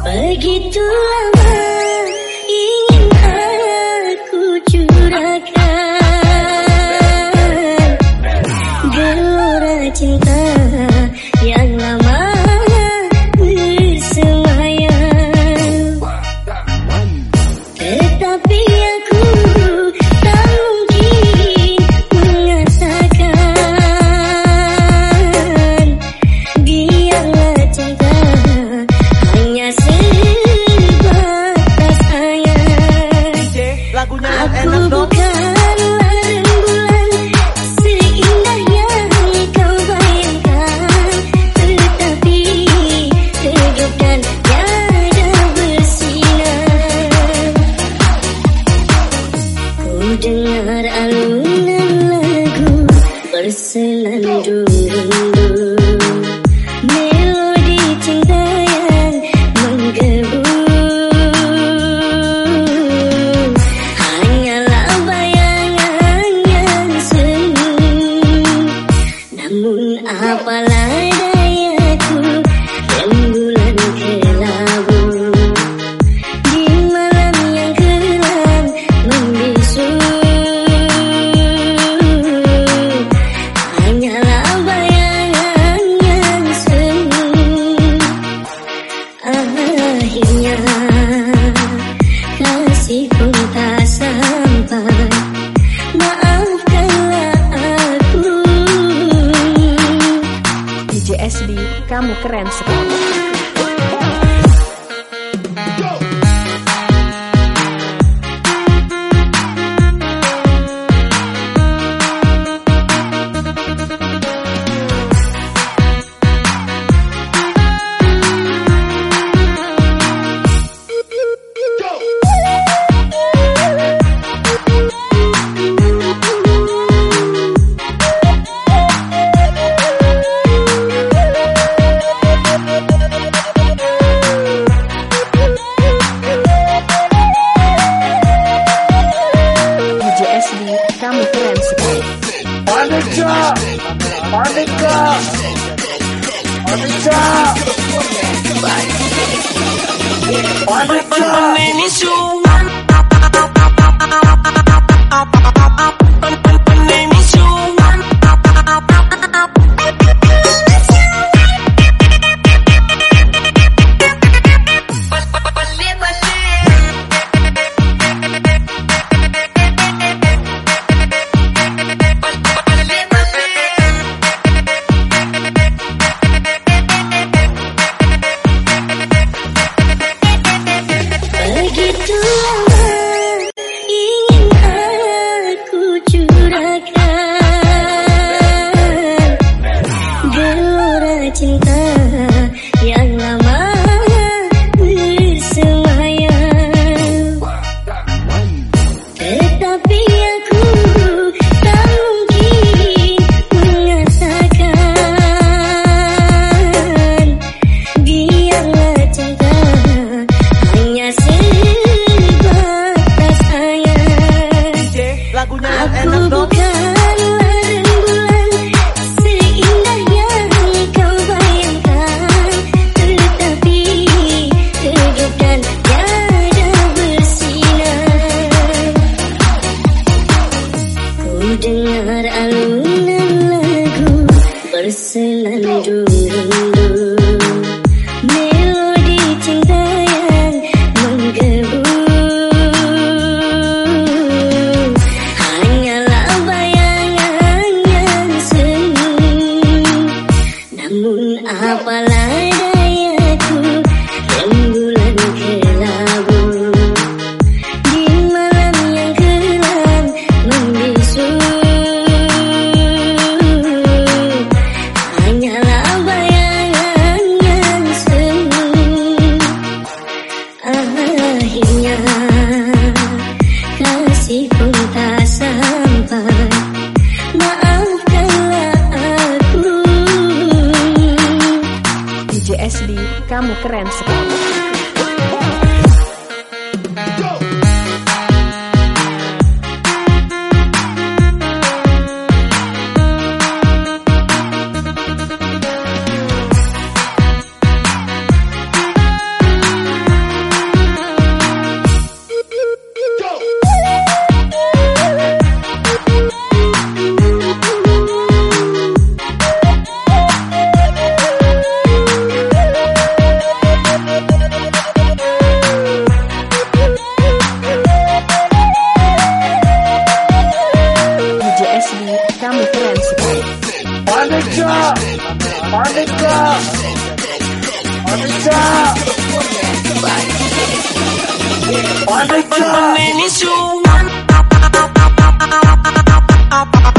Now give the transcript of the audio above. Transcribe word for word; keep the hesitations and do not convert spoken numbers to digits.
Begitu lama ingin aku curahkan gelora cinta yang lama bersemayam, tetapi aku tak mungkin mengatakan biarlah cinta hanya sebatas ayat. Lagunya yang Aku enak dong. bukanlah rembulan seindah yang kau bayangkan, tetapi hidup dan tiada bersinar. Ku dengar alunan lagu bersenandung rindu, melodi cinta yang menggebu. Hanyalah bayangan yang semu, namun apalah dayaku rembulan kelabu di malam yang kelam membisu. Hanyalah bayangan yang semu, akhirnya kasih pun tak sampai. Maafkanlah aku. D J S D, kamu keren sekali. D J S D, kamu keren sekali. Monica, Monica, Monica, Monica. Begitu lama ingin aku curahkan gelora cinta yang lama bersemayam, tetapi aku tak mungkin mengatakan biarlah cinta hanya sebatas ayat. Lagunya yang Aku enak dong. bukanlah rembulan seindah yang kau bayangkan, tetapi hidup dan tiada bersinar. Ku dengar alunan lagu bersenandung rindu, melodi cinta yang menggebu. Hanyalah bayangan yang semu, namun apalah dayaku rembulan kelabu di malam yang kelam membisu. Hanyalah bayangan yang semu, akhirnya kasih pun tak sampai. Maafkanlah aku. D J S D, kamu keren sekali. Pandai ini semua.